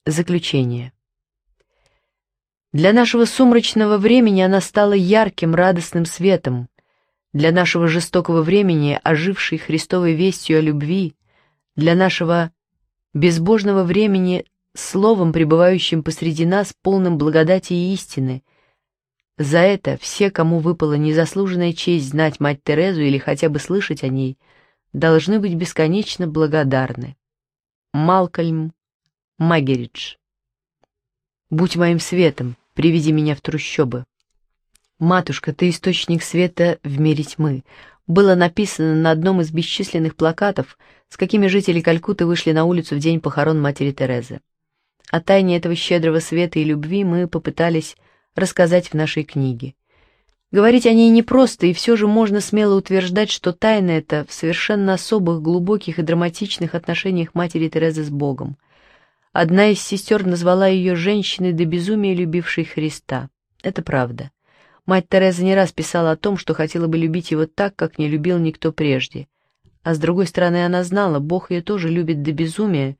Заключение. Для нашего сумрачного времени она стала ярким, радостным светом, для нашего жестокого времени, ожившей Христовой вестью о любви, для нашего безбожного времени, словом, пребывающим посреди нас, полным благодати и истины. За это все, кому выпала незаслуженная честь знать мать Терезу или хотя бы слышать о ней, должны быть бесконечно благодарны. Малкольм Магеридж. «Будь моим светом, приведи меня в трущобы». «Матушка, ты источник света в мире тьмы», было написано на одном из бесчисленных плакатов, с какими жители Калькутты вышли на улицу в день похорон матери Терезы. О тайне этого щедрого света и любви мы попытались рассказать в нашей книге. Говорить о ней непросто, и все же можно смело утверждать, что тайна эта в совершенно особых, глубоких и драматичных отношениях матери Терезы с Богом. Одна из сестер назвала ее женщиной до безумия, любившей Христа. Это правда. Мать Тереза не раз писала о том, что хотела бы любить его так, как не любил никто прежде. А с другой стороны, она знала, Бог ее тоже любит до безумия,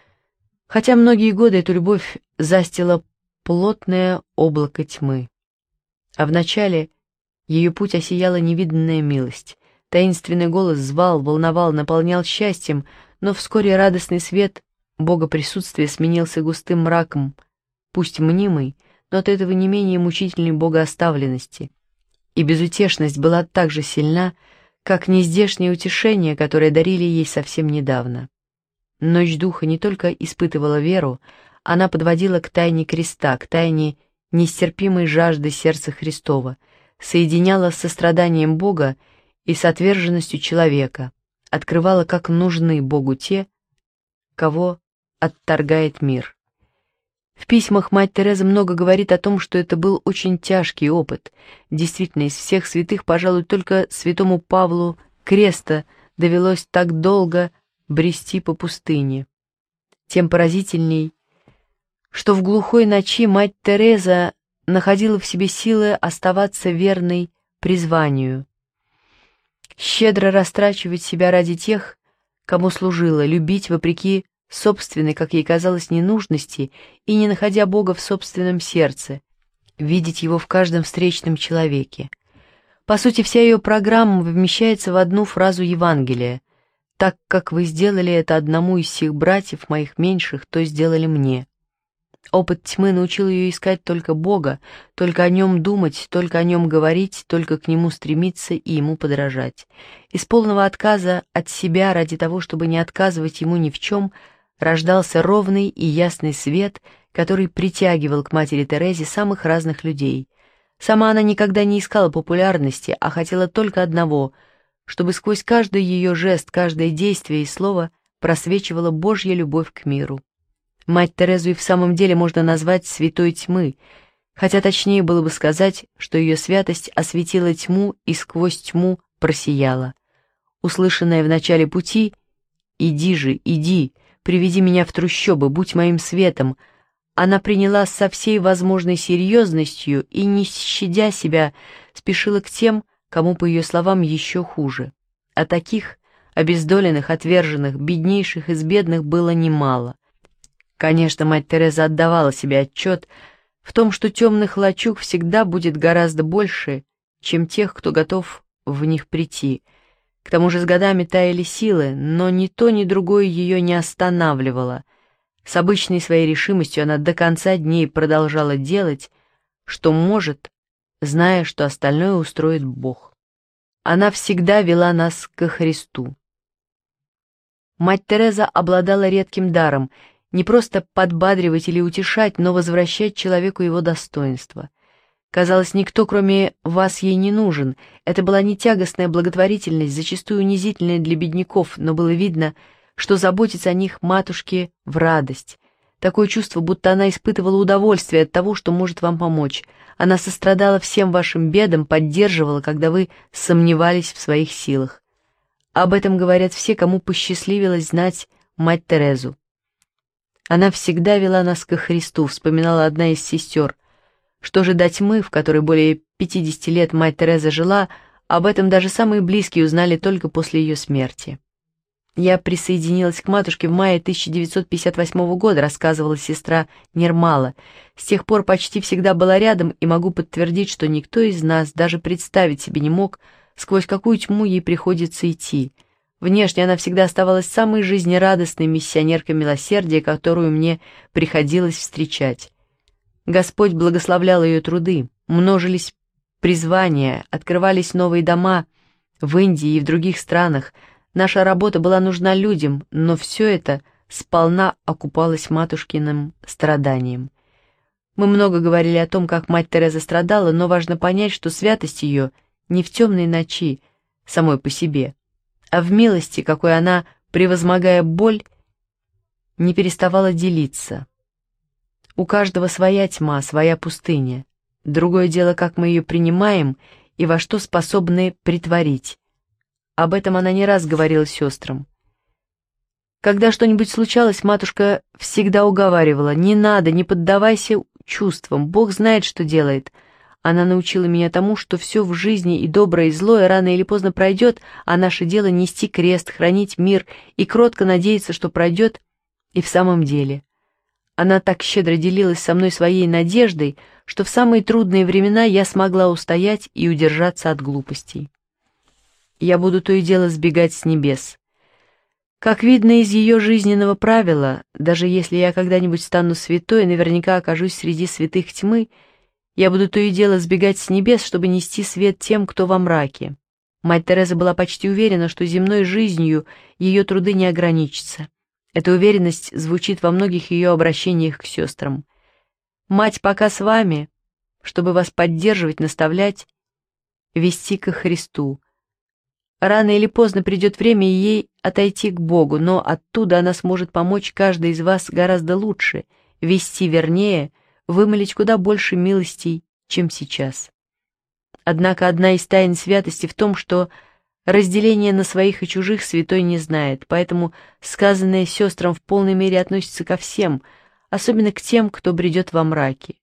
хотя многие годы эту любовь застило плотное облако тьмы. А вначале ее путь осияла невиданная милость. Таинственный голос звал, волновал, наполнял счастьем, но вскоре радостный свет Бога присутствия сменился густым мраком, пусть мнимый, но от этого не менее мучительной богооставленности. И безутешность была так же сильна, как нездешнее утешение, которое дарили ей совсем недавно. Ночь духа не только испытывала веру, она подводила к тайне креста, к тайне нестерпимой жажды сердца Христова, соединяла с состраданием Бога и с отверженностью человека, открывала, как нужны Богу те, кого отторгает мир. В письмах мать Тереза много говорит о том, что это был очень тяжкий опыт. Действительно, из всех святых, пожалуй, только святому Павлу Креста довелось так долго брести по пустыне. Тем поразительней, что в глухой ночи мать Тереза находила в себе силы оставаться верной призванию, щедро растрачивать себя ради тех, кому служила, любить вопреки собственной, как ей казалось, ненужности и не находя Бога в собственном сердце, видеть Его в каждом встречном человеке. По сути, вся ее программа вмещается в одну фразу Евангелия: «Так как вы сделали это одному из сих братьев моих меньших, то сделали мне». Опыт тьмы научил ее искать только Бога, только о Нем думать, только о Нем говорить, только к Нему стремиться и Ему подражать. Из полного отказа от себя ради того, чтобы не отказывать Ему ни в чем, рождался ровный и ясный свет, который притягивал к матери Терезе самых разных людей. Сама она никогда не искала популярности, а хотела только одного, чтобы сквозь каждый ее жест, каждое действие и слово просвечивала Божья любовь к миру. Мать Терезу и в самом деле можно назвать святой тьмы, хотя точнее было бы сказать, что ее святость осветила тьму и сквозь тьму просияла. Услышанное в начале пути «Иди же, иди, приведи меня в трущобы, будь моим светом», она приняла со всей возможной серьезностью и, не щадя себя, спешила к тем, кому, по ее словам, еще хуже. А таких, обездоленных, отверженных, беднейших из бедных было немало. Конечно, мать Тереза отдавала себе отчет в том, что темных лачуг всегда будет гораздо больше, чем тех, кто готов в них прийти. К тому же с годами таяли силы, но ни то, ни другое ее не останавливало. С обычной своей решимостью она до конца дней продолжала делать, что может, зная, что остальное устроит Бог. Она всегда вела нас ко Христу. Мать Тереза обладала редким даром — не просто подбадривать или утешать, но возвращать человеку его достоинство. Казалось, никто, кроме вас, ей не нужен. Это была не тягостная благотворительность, зачастую унизительная для бедняков, но было видно, что заботиться о них матушке в радость. Такое чувство, будто она испытывала удовольствие от того, что может вам помочь. Она сострадала всем вашим бедам, поддерживала, когда вы сомневались в своих силах. Об этом говорят все, кому посчастливилось знать мать Терезу. Она всегда вела нас ко Христу, вспоминала одна из сестер. Что же до тьмы, в которой более 50 лет мать Тереза жила, об этом даже самые близкие узнали только после ее смерти. Я присоединилась к матушке в мае 1958 года, рассказывала сестра Нермала. С тех пор почти всегда была рядом и могу подтвердить, что никто из нас даже представить себе не мог, сквозь какую тьму ей приходится идти. Внешне она всегда оставалась самой жизнерадостной миссионеркой милосердия, которую мне приходилось встречать. Господь благословлял ее труды, множились призвания, открывались новые дома в Индии и в других странах. Наша работа была нужна людям, но все это сполна окупалось матушкиным страданием. Мы много говорили о том, как мать Тереза страдала, но важно понять, что святость ее не в темной ночи самой по себе, а в милости, какой она, превозмогая боль, не переставала делиться. У каждого своя тьма, своя пустыня. Другое дело, как мы ее принимаем и во что способны претворить. Об этом она не раз говорила сестрам. Когда что-нибудь случалось, матушка всегда уговаривала: «Не надо, не поддавайся чувствам, Бог знает, что делает». Она научила меня тому, что все в жизни, и доброе, и злое, рано или поздно пройдет, а наше дело — нести крест, хранить мир и кротко надеяться, что пройдет и в самом деле. Она так щедро делилась со мной своей надеждой, что в самые трудные времена я смогла устоять и удержаться от глупостей. Я буду то и дело сбегать с небес. Как видно из ее жизненного правила, даже если я когда-нибудь стану святой и наверняка окажусь среди святых тьмы, я буду то и дело сбегать с небес, чтобы нести свет тем, кто во мраке. Мать Тереза была почти уверена, что земной жизнью ее труды не ограничатся. Эта уверенность звучит во многих ее обращениях к сестрам. «Мать пока с вами, чтобы вас поддерживать, наставлять, вести ко Христу. Рано или поздно придет время ей отойти к Богу, но оттуда она сможет помочь каждой из вас гораздо лучше, вести вернее, вымолить куда больше милостей, чем сейчас». Однако одна из тайн святости в том, что разделение на своих и чужих святой не знает, поэтому сказанное сестрам в полной мере относится ко всем, особенно к тем, кто бредет во мраке.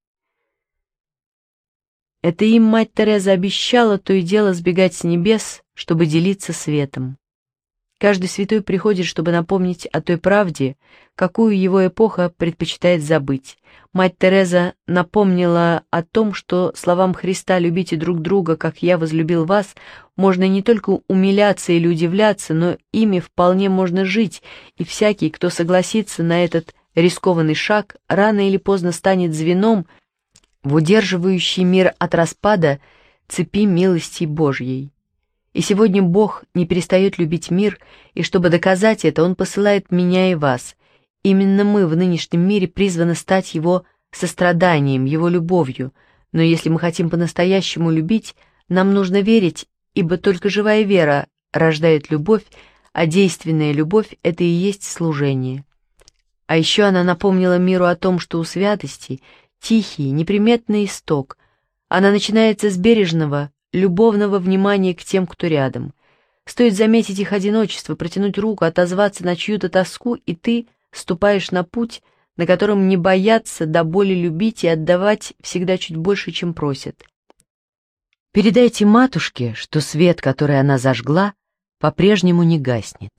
Это им мать Тереза обещала то и дело сбегать с небес, чтобы делиться светом. Каждый святой приходит, чтобы напомнить о той правде, какую его эпоха предпочитает забыть. Мать Тереза напомнила о том, что словам Христа «любите друг друга, как я возлюбил вас» можно не только умиляться или удивляться, но ими вполне можно жить, и всякий, кто согласится на этот рискованный шаг, рано или поздно станет звеном в удерживающий мир от распада цепи милости Божьей. И сегодня Бог не перестает любить мир, и чтобы доказать это, Он посылает меня и вас. Именно мы в нынешнем мире призваны стать Его состраданием, Его любовью, но если мы хотим по-настоящему любить, нам нужно верить, ибо только живая вера рождает любовь, а действенная любовь — это и есть служение. А еще она напомнила миру о том, что у святости тихий, неприметный исток. Она начинается с бережного, любовного внимания к тем, кто рядом. Стоит заметить их одиночество, протянуть руку, отозваться на чью-то тоску, и ты ступаешь на путь, на котором не боятся до боли любить и отдавать всегда чуть больше, чем просят. Передайте матушке, что свет, который она зажгла, по-прежнему не гаснет.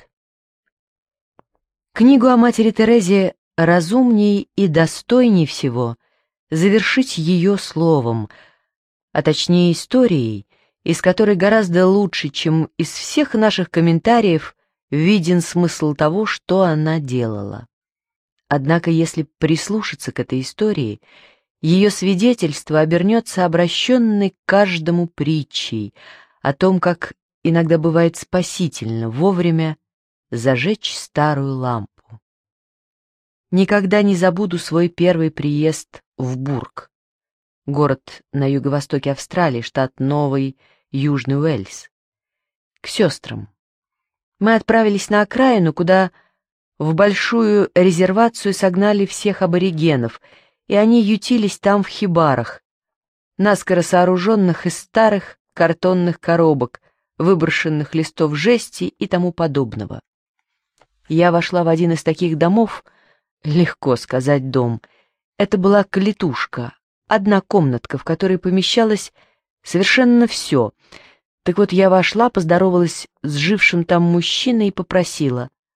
Книгу о матери Терезе разумней и достойней всего завершить ее словом, а точнее историей, из которой гораздо лучше, чем из всех наших комментариев, виден смысл того, что она делала. Однако, если прислушаться к этой истории, ее свидетельство обернется обращенной к каждому притчей о том, как иногда бывает спасительно вовремя зажечь старую лампу. Никогда не забуду свой первый приезд в Бург, город на юго-востоке Австралии, штат Новый Южный Уэльс, к сестрам. Мы отправились на окраину, куда в большую резервацию согнали всех аборигенов, и они ютились там в хибарах, наскоро сооруженных из старых картонных коробок, выброшенных листов жести и тому подобного. Я вошла в один из таких домов, легко сказать дом. Это была клетушка, одна комнатка, в которой помещалось совершенно все. Так вот, я вошла, поздоровалась с жившим там мужчиной и попросила: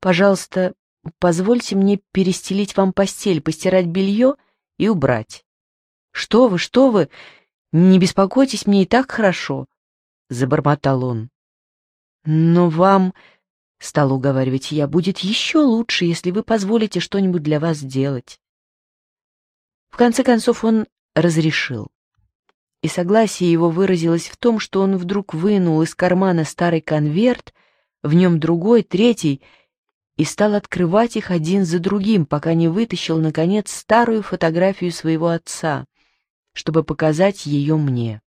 Пожалуйста, позвольте мне перестелить вам постель, постирать белье и убрать». Что вы, не беспокойтесь, мне и так хорошо», — забормотал он. «Но вам, — стал уговаривать я, — будет еще лучше, если вы позволите что-нибудь для вас сделать». В конце концов он разрешил. И согласие его выразилось в том, что он вдруг вынул из кармана старый конверт, в нем другой, третий, и стал открывать их один за другим, пока не вытащил, наконец, старую фотографию своего отца, чтобы показать ее мне.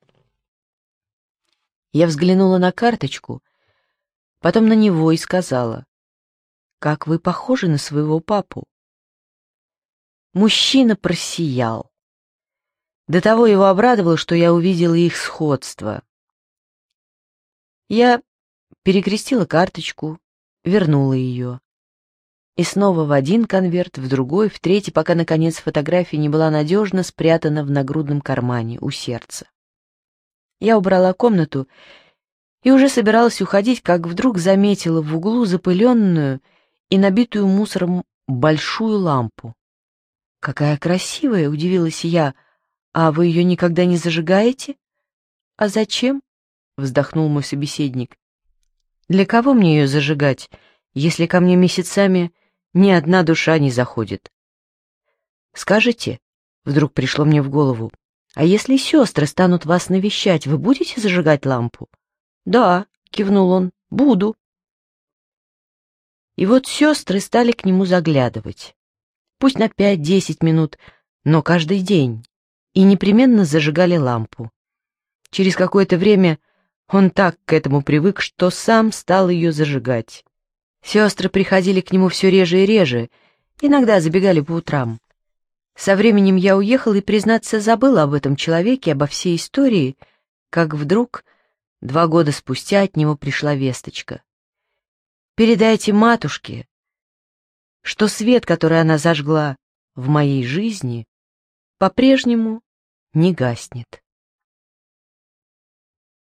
Я взглянула на карточку, потом на него и сказала: «Как вы похожи на своего папу». Мужчина просиял. До того его обрадовало, что я увидела их сходство. Я перекрестила карточку, вернула ее. И снова в один конверт, в другой, в третий, пока, наконец, фотография не была надежно спрятана в нагрудном кармане у сердца. Я убрала комнату и уже собиралась уходить, как вдруг заметила в углу запыленную и набитую мусором большую лампу. «Какая красивая!» — удивилась я. «А вы ее никогда не зажигаете?» «А зачем?» — вздохнул мой собеседник. «Для кого мне ее зажигать, если ко мне месяцами ни одна душа не заходит?» «Скажите», — вдруг пришло мне в голову, «а если сестры станут вас навещать, вы будете зажигать лампу?» «Да», — кивнул он, — «буду». И вот сестры стали к нему заглядывать. Пусть на 5-10 минут, но каждый день, и непременно зажигали лампу. Через какое-то время он так к этому привык, что сам стал ее зажигать. Сестры приходили к нему все реже и реже, иногда забегали по утрам. Со временем я уехала и, признаться, забыла об этом человеке, обо всей истории, как вдруг 2 года спустя от него пришла весточка. «Передайте матушке, что свет, который она зажгла в моей жизни, по-прежнему не гаснет».